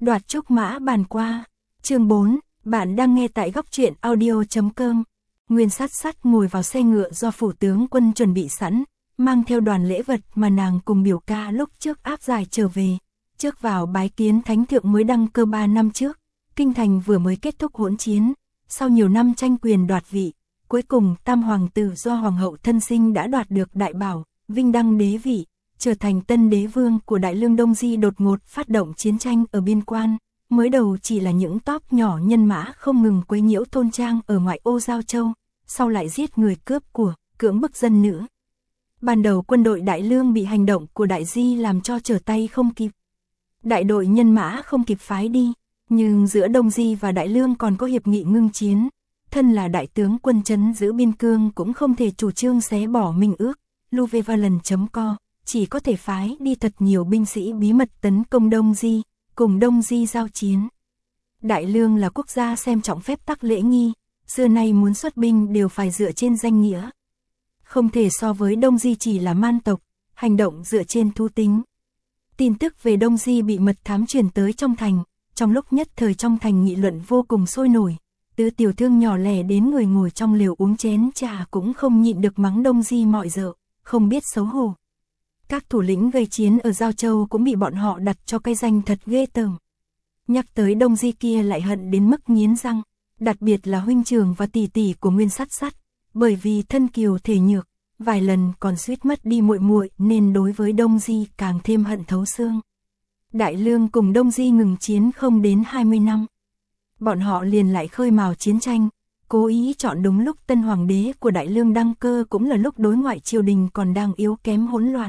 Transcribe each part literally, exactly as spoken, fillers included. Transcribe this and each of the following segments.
Đoạt trúc mã bàn qua. Chương bốn, bạn đang nghe tại góc truyện audio chấm com. Nguyên Sát Sát ngồi vào xe ngựa do phủ tướng quân chuẩn bị sẵn, mang theo đoàn lễ vật mà nàng cùng biểu ca lúc trước áp giải trở về. Trước vào bái kiến thánh thượng mới đăng cơ ba năm trước, kinh thành vừa mới kết thúc hỗn chiến, sau nhiều năm tranh quyền đoạt vị, cuối cùng tam hoàng tử do hoàng hậu thân sinh đã đoạt được đại bảo, vinh đăng đế vị, trở thành tân đế vương của Đại Lương Đông Di đột ngột phát động chiến tranh ở biên quan. Mới đầu chỉ là những tóp nhỏ nhân mã không ngừng quấy nhiễu thôn trang ở ngoại ô Giao Châu, sau lại giết người cướp của, cưỡng bức dân nữ. Ban đầu quân đội Đại Lương bị hành động của Đại Di làm cho trở tay không kịp. Đại đội nhân mã không kịp phái đi, nhưng giữa Đông Di và Đại Lương còn có hiệp nghị ngưng chiến. Thân là đại tướng quân trấn giữ biên cương cũng không thể chủ trương xé bỏ minh ước. Luvevalent chấm co chỉ có thể phái đi thật nhiều binh sĩ bí mật tấn công Đông Di, cùng Đông Di giao chiến. Đại Lương là quốc gia xem trọng phép tắc lễ nghi, xưa nay muốn xuất binh đều phải dựa trên danh nghĩa. Không thể so với Đông Di chỉ là man tộc, hành động dựa trên thú tính. Tin tức về Đông Di bị mật thám truyền tới trong thành, trong lúc nhất thời trong thành nghị luận vô cùng sôi nổi. Từ tiểu thương nhỏ lẻ đến người ngồi trong lều uống chén trà cũng không nhịn được mắng Đông Di mọi dợ, không biết xấu hổ. Các thủ lĩnh gây chiến ở Giao Châu cũng bị bọn họ đặt cho cái danh thật ghê tởm. Nhắc tới Đông Di kia lại hận đến mức nghiến răng, đặc biệt là huynh trưởng và tỷ tỷ của Nguyên Sát Sát, bởi vì thân kiều thể nhược, vài lần còn suýt mất đi muội muội nên đối với Đông Di càng thêm hận thấu xương. Đại Lương cùng Đông Di ngừng chiến không đến hai mươi năm. Bọn họ liền lại khơi mào chiến tranh, cố ý chọn đúng lúc tân hoàng đế của Đại Lương đăng cơ cũng là lúc đối ngoại triều đình còn đang yếu kém hỗn loạn.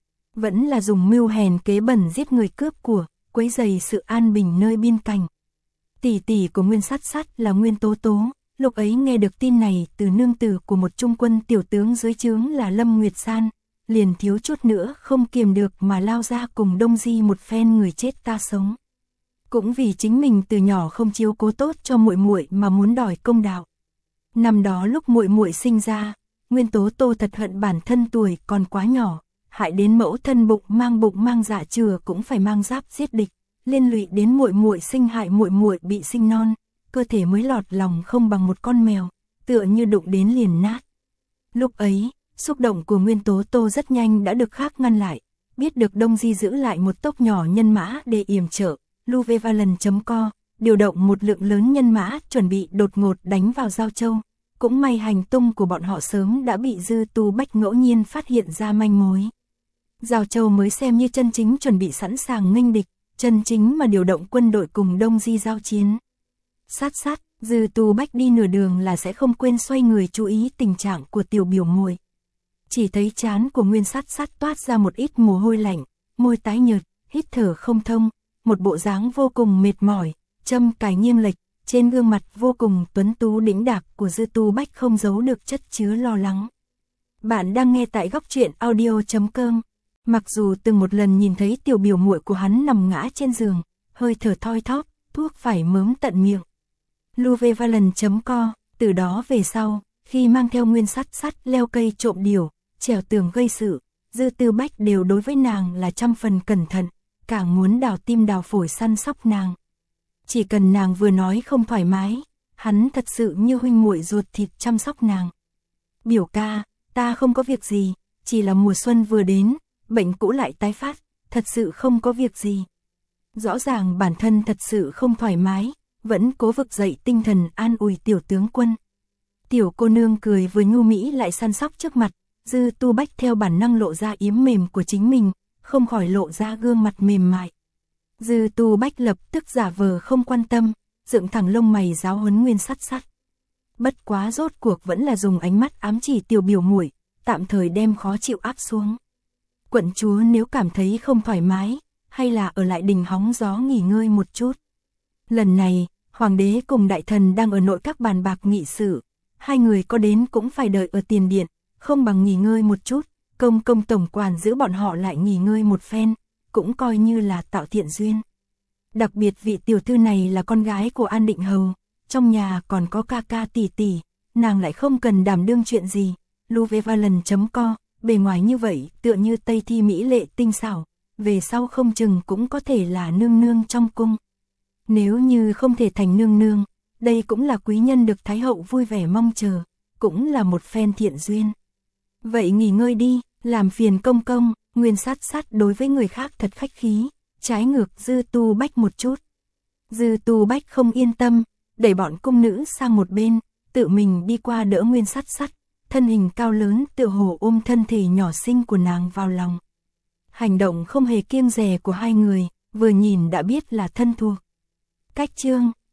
Vẫn là dùng mưu hèn kế bẩn giết người cướp của, quấy rầy sự an bình nơi biên cảnh. Tỷ tỷ của Nguyên Sát Sát là Nguyên Tố Tố, lúc ấy nghe được tin này từ nương tử của một trung quân tiểu tướng dưới trướng là Lâm Nguyệt San, liền thiếu chút nữa không kiềm được mà lao ra cùng Đông Di một phen người chết ta sống. Cũng vì chính mình từ nhỏ không chiếu cố tốt cho muội muội mà muốn đòi công đạo. Năm đó lúc muội muội sinh ra, Nguyên Tố Tô thật hận bản thân tuổi còn quá nhỏ, hại đến mẫu thân bụng mang bụng mang dạ chừa cũng phải mang giáp giết địch, liên lụy đến muội muội sinh hại muội muội bị sinh non, cơ thể mới lọt lòng không bằng một con mèo, tựa như đụng đến liền nát. Lúc ấy, xúc động của Nguyên Tố Tô rất nhanh đã được khác ngăn lại, biết được Đông Di giữ lại một tốc nhỏ nhân mã để yểm trợ. Luvevalent chấm co điều động một lượng lớn nhân mã chuẩn bị đột ngột đánh vào Giao Châu. Cũng may hành tung của bọn họ sớm đã bị Dư Tu Bách ngẫu nhiên phát hiện ra manh mối. Giao Châu mới xem như chân chính chuẩn bị sẵn sàng nghênh địch, chân chính mà điều động quân đội cùng Đông Di giao chiến. Sát Sát, Dư Tu Bách đi nửa đường là sẽ không quên xoay người chú ý tình trạng của tiểu biểu muội. Chỉ thấy trán của Nguyên Sát Sát toát ra một ít mồ hôi lạnh, môi tái nhợt, hít thở không thông. Một bộ dáng vô cùng mệt mỏi, châm cài nghiêng lệch, trên gương mặt vô cùng tuấn tú đĩnh đạc của Dư Tu Bách không giấu được chất chứa lo lắng. Bạn đang nghe tại góc truyện audio chấm com. Mặc dù từng một lần nhìn thấy tiểu biểu muội của hắn nằm ngã trên giường, hơi thở thoi thóp, thuốc phải mớm tận miệng. Luvevalent chấm co, từ đó về sau, khi mang theo Nguyên Sát Sát leo cây trộm điểu, trèo tường gây sự, Dư Tu Bách đều đối với nàng là trăm phần cẩn thận. Càng muốn đào tim đào phổi săn sóc nàng. Chỉ cần nàng vừa nói không thoải mái, hắn thật sự như huynh muội ruột thịt chăm sóc nàng. Biểu ca, ta không có việc gì, chỉ là mùa xuân vừa đến, bệnh cũ lại tái phát, thật sự không có việc gì. Rõ ràng bản thân thật sự không thoải mái, vẫn cố vực dậy tinh thần an ủi tiểu tướng quân. Tiểu cô nương cười vừa nhu mỹ lại săn sóc trước mặt, Dư Tu Bách theo bản năng lộ ra yếm mềm của chính mình, không khỏi lộ ra gương mặt mềm mại. Dư Tu Bách lập tức giả vờ không quan tâm, dựng thẳng lông mày giáo huấn Nguyên Sát Sát. Bất quá rốt cuộc vẫn là dùng ánh mắt ám chỉ tiểu biểu muội, tạm thời đem khó chịu áp xuống. Quận chúa nếu cảm thấy không thoải mái, hay là ở lại đình hóng gió nghỉ ngơi một chút. Lần này, hoàng đế cùng đại thần đang ở nội các bàn bạc nghị sự, hai người có đến cũng phải đợi ở tiền điện, không bằng nghỉ ngơi một chút. Công công tổng quản giữ bọn họ lại nghỉ ngơi một phen, cũng coi như là tạo thiện duyên. Đặc biệt vị tiểu thư này là con gái của An Định Hầu, trong nhà còn có ca ca tỷ tỷ, nàng lại không cần đảm đương chuyện gì. Luvevalent chấm co, bề ngoài như vậy tựa như Tây Thi mỹ lệ tinh xảo, về sau không chừng cũng có thể là nương nương trong cung. Nếu như không thể thành nương nương, đây cũng là quý nhân được Thái hậu vui vẻ mong chờ, cũng là một phen thiện duyên. Vậy nghỉ ngơi đi, làm phiền công công. Nguyên Sát Sát đối với người khác thật khách khí, trái ngược Dư Tu Bách một chút. Dư Tu Bách không yên tâm, đẩy bọn cung nữ sang một bên, tự mình đi qua đỡ Nguyên Sát Sát, thân hình cao lớn tựa hồ ôm thân thể nhỏ xinh của nàng vào lòng. Hành động không hề kiêng dè của hai người, vừa nhìn đã biết là thân thuộc. Cách chương